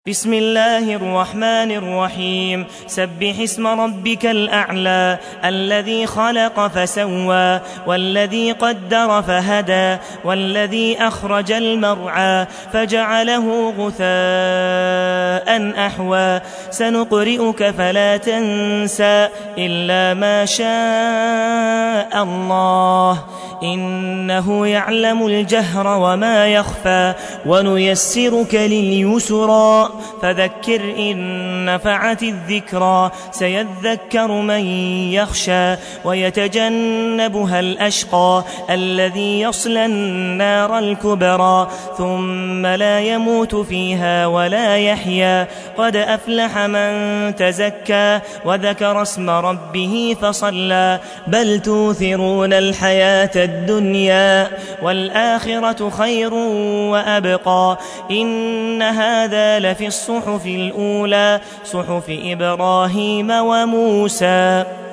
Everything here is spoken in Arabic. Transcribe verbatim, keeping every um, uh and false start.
بسم الله الرحمن الرحيم سبح اسم ربك الأعلى الذي خلق فسوى والذي قدر فهدى والذي أخرج المرعى فجعله غثاء أحوى سنقرئك فلا تنسى إلا ما شاء الله إنه يعلم الجهر وما يخفى ونيسرك لليسرى فذكر إن نفعت الذكرى سيذكر من يخشى ويتجنبها الأشقى الذي يصلى النار الكبرى ثم لا يموت فيها ولا يحيا قد أفلح من تزكى وذكر اسم ربه فصلى بل توثرون الحياة الدنيا والآخرة خير وأبقى إن هذا لفي الصحف الأولى صحف إبراهيم وموسى.